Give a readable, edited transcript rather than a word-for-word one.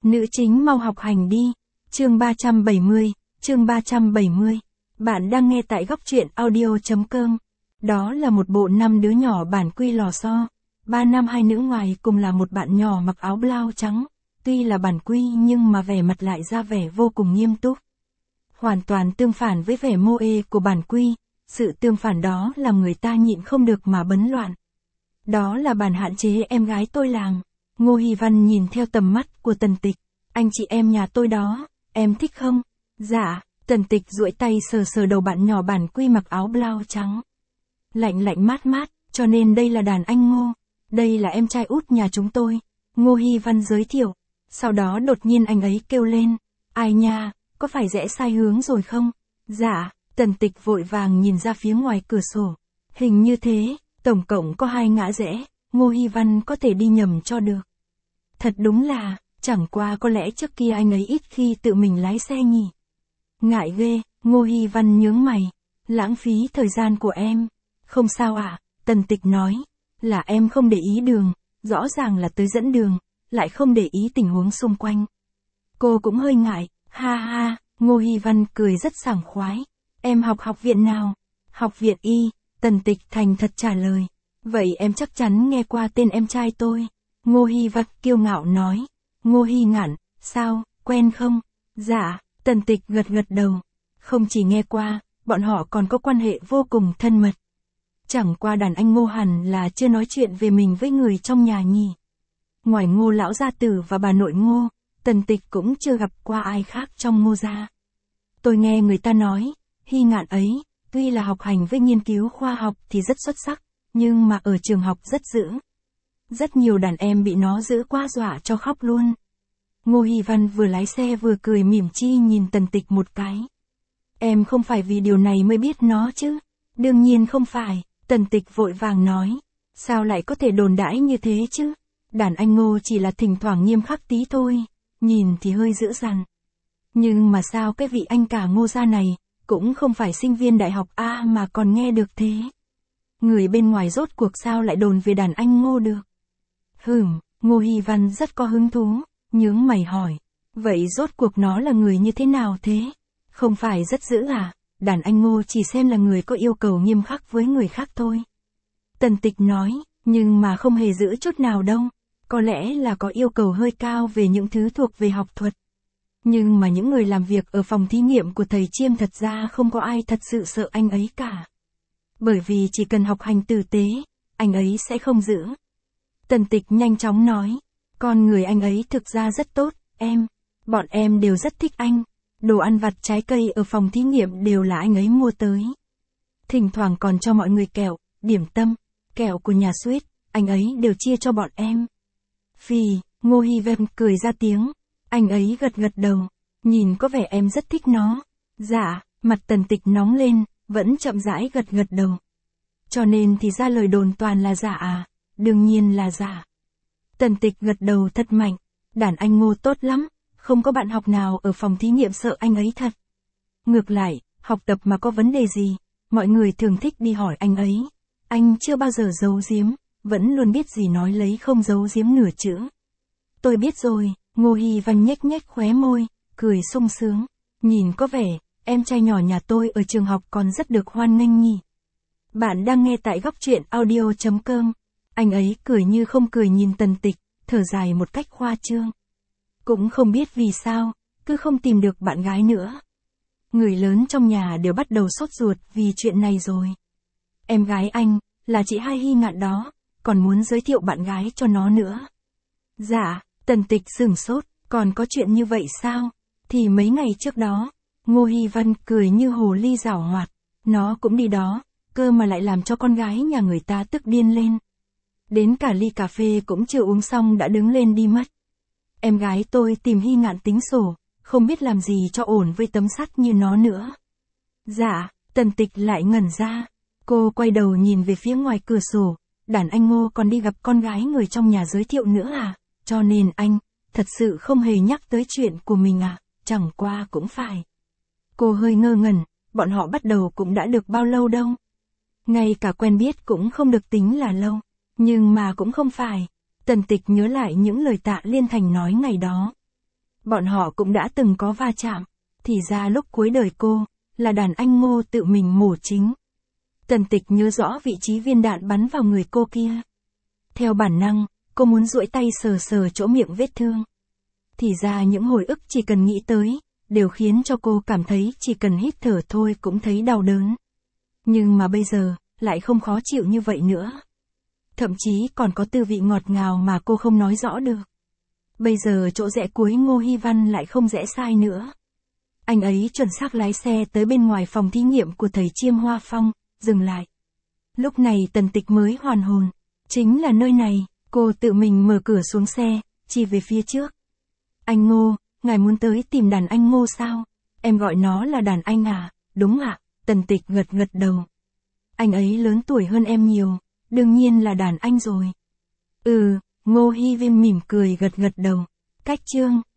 Nữ chính mau học hành đi. Chương 370, chương 370. Bạn đang nghe tại góc truyện audio.com. Đó là một bộ 5 đứa nhỏ bản quy lò xo. 3 nam 2 nữ ngoài cùng là một bạn nhỏ mặc áo blau trắng. Tuy là bản quy nhưng mà vẻ mặt lại ra vẻ vô cùng nghiêm túc. Hoàn toàn tương phản với vẻ mô ê của bản quy. Sự tương phản đó làm người ta nhịn không được mà bấn loạn. Đó là bản hạn chế em gái tôi làng. Ngô Hy Văn nhìn theo tầm mắt của Tần Tịch. Anh chị em nhà tôi đó, em thích không? Dạ, Tần Tịch duỗi tay sờ sờ đầu bạn nhỏ bản quy mặc áo blau trắng. Lạnh lạnh mát mát, cho nên đây là đàn anh Ngô. Đây là em trai út nhà chúng tôi. Ngô Hy Văn giới thiệu. Sau đó đột nhiên anh ấy kêu lên. Ai nha, có phải rẽ sai hướng rồi không? Dạ, Tần Tịch vội vàng nhìn ra phía ngoài cửa sổ. Hình như thế, tổng cộng có 2 ngã rẽ, Ngô Hy Văn có thể đi nhầm cho được. Thật đúng là, chẳng qua có lẽ trước kia anh ấy ít khi tự mình lái xe nhỉ. Ngại ghê, Ngô Hy Văn nhướng mày. Lãng phí thời gian của em. Không sao ạ, Tần Tịch nói. Là em không để ý đường, rõ ràng là tới dẫn đường, lại không để ý tình huống xung quanh. Cô cũng hơi ngại, ha ha, Ngô Hy Văn cười rất sảng khoái. Em học học viện nào? Học viện Y, Tần Tịch thành thật trả lời. Vậy em chắc chắn nghe qua tên em trai tôi. Ngô Hy Văn kiêu ngạo nói. Ngô Hy Ngạn, sao, quen không? Dạ, Tần Tịch gật gật đầu. Không chỉ nghe qua, bọn họ còn có quan hệ vô cùng thân mật. Chẳng qua đàn anh Ngô hẳn là chưa nói chuyện về mình với người trong nhà nhỉ. Ngoài Ngô lão gia tử và bà nội Ngô, Tần Tịch cũng chưa gặp qua ai khác trong Ngô gia. Tôi nghe người ta nói, Hy Ngạn ấy, tuy là học hành với nghiên cứu khoa học thì rất xuất sắc, nhưng mà ở trường học rất dữ. Rất nhiều đàn em bị nó giữ quá dọa cho khóc luôn. Ngô Hy Văn vừa lái xe vừa cười mỉm chi nhìn Tần Tịch một cái. Em không phải vì điều này mới biết nó chứ? Đương nhiên không phải, Tần Tịch vội vàng nói. Sao lại có thể đồn đãi như thế chứ? Đàn anh Ngô chỉ là thỉnh thoảng nghiêm khắc tí thôi, nhìn thì hơi dữ dằn. Nhưng mà sao cái vị anh cả Ngô gia này, cũng không phải sinh viên đại học A mà còn nghe được thế? Người bên ngoài rốt cuộc sao lại đồn về đàn anh Ngô được? Ngô Hy Văn rất có hứng thú, nhướng mày hỏi. Vậy rốt cuộc nó là người như thế nào thế? Không phải rất dữ à? Đàn anh Ngô chỉ xem là người có yêu cầu nghiêm khắc với người khác thôi. Tần Tịch nói, nhưng mà không hề giữ chút nào đâu. Có lẽ là có yêu cầu hơi cao về những thứ thuộc về học thuật. Nhưng mà những người làm việc ở phòng thí nghiệm của thầy Chiêm thật ra không có ai thật sự sợ anh ấy cả. Bởi vì chỉ cần học hành tử tế, anh ấy sẽ không giữ. Tần Tịch nhanh chóng nói, con người anh ấy thực ra rất tốt, bọn em đều rất thích anh. Đồ ăn vặt trái cây ở phòng thí nghiệm đều là anh ấy mua tới. Thỉnh thoảng còn cho mọi người kẹo, điểm tâm, kẹo của nhà Sweet, anh ấy đều chia cho bọn em. Phì, Ngô Hy Văn cười ra tiếng, anh ấy gật gật đầu, nhìn có vẻ em rất thích nó. Dạ, mặt Tần Tịch nóng lên, vẫn chậm rãi gật gật đầu. Cho nên thì ra lời đồn toàn là giả à? Đương nhiên là giả. Tần Tịch gật đầu thật mạnh, đàn anh Ngô tốt lắm, không có bạn học nào ở phòng thí nghiệm sợ anh ấy thật. Ngược lại, học tập mà có vấn đề gì, mọi người thường thích đi hỏi anh ấy. Anh chưa bao giờ giấu giếm, vẫn luôn biết gì nói lấy không giấu giếm nửa chữ. Tôi biết rồi, Ngô Hy Văn nhếch nhếch khóe môi, cười sung sướng. Nhìn có vẻ, em trai nhỏ nhà tôi ở trường học còn rất được hoan nghênh nhỉ. Bạn đang nghe tại góc truyện audio.com. Anh ấy cười như không cười nhìn Tần Tịch, thở dài một cách khoa trương. Cũng không biết vì sao, cứ không tìm được bạn gái nữa. Người lớn trong nhà đều bắt đầu sốt ruột vì chuyện này rồi. Em gái anh, là chị Hai Hy Ngạn đó, còn muốn giới thiệu bạn gái cho nó nữa. Dạ, Tần Tịch sửng sốt, còn có chuyện như vậy sao? Thì mấy ngày trước đó, Ngô Hy Văn cười như hồ ly giảo hoạt, nó cũng đi đó, cơ mà lại làm cho con gái nhà người ta tức điên lên. Đến cả ly cà phê cũng chưa uống xong đã đứng lên đi mất. Em gái tôi tìm Hy Ngạn tính sổ, không biết làm gì cho ổn với tấm sắt như nó nữa. Dạ, Tần Tịch lại ngẩn ra. Cô quay đầu nhìn về phía ngoài cửa sổ, đàn anh Ngô còn đi gặp con gái người trong nhà giới thiệu nữa à? Cho nên anh, thật sự không hề nhắc tới chuyện của mình à? Chẳng qua cũng phải. Cô hơi ngơ ngẩn, bọn họ bắt đầu cũng đã được bao lâu đâu. Ngay cả quen biết cũng không được tính là lâu. Nhưng mà cũng không phải. Tần Tịch nhớ lại những lời Tạ Liên Thành nói ngày đó. Bọn họ cũng đã từng có va chạm. Thì ra lúc cuối đời cô, là đàn anh Ngô tự mình mổ chính. Tần Tịch nhớ rõ vị trí viên đạn bắn vào người cô kia. Theo bản năng, cô muốn duỗi tay sờ sờ chỗ miệng vết thương. Thì ra những hồi ức chỉ cần nghĩ tới, đều khiến cho cô cảm thấy chỉ cần hít thở thôi cũng thấy đau đớn. Nhưng mà bây giờ, lại không khó chịu như vậy nữa. Thậm chí còn có tư vị ngọt ngào mà cô không nói rõ được. Bây giờ chỗ rẽ cuối Ngô Hi Văn lại không rẽ sai nữa. Anh ấy chuẩn xác lái xe tới bên ngoài phòng thí nghiệm của thầy Chiêm Hoa Phong, dừng lại. Lúc này Tần Tịch mới hoàn hồn. Chính là nơi này, cô tự mình mở cửa xuống xe, chỉ về phía trước. Anh Ngô, ngài muốn tới tìm đàn anh Ngô sao? Em gọi nó là đàn anh à? Đúng ạ, Tần Tịch gật gật đầu. Anh ấy lớn tuổi hơn em nhiều, đương nhiên là đàn anh rồi. Ngô Hi Viêm mỉm cười gật gật đầu. Cách chương